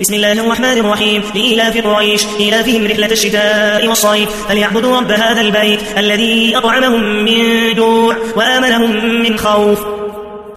بسم الله الرحمن الرحيم. لإيلاف قريش إيلافهم رحلة الشتاء والصيف فليعبدوا رب هذا البيت الذي أطعمهم من جوع وآمنهم من خوف.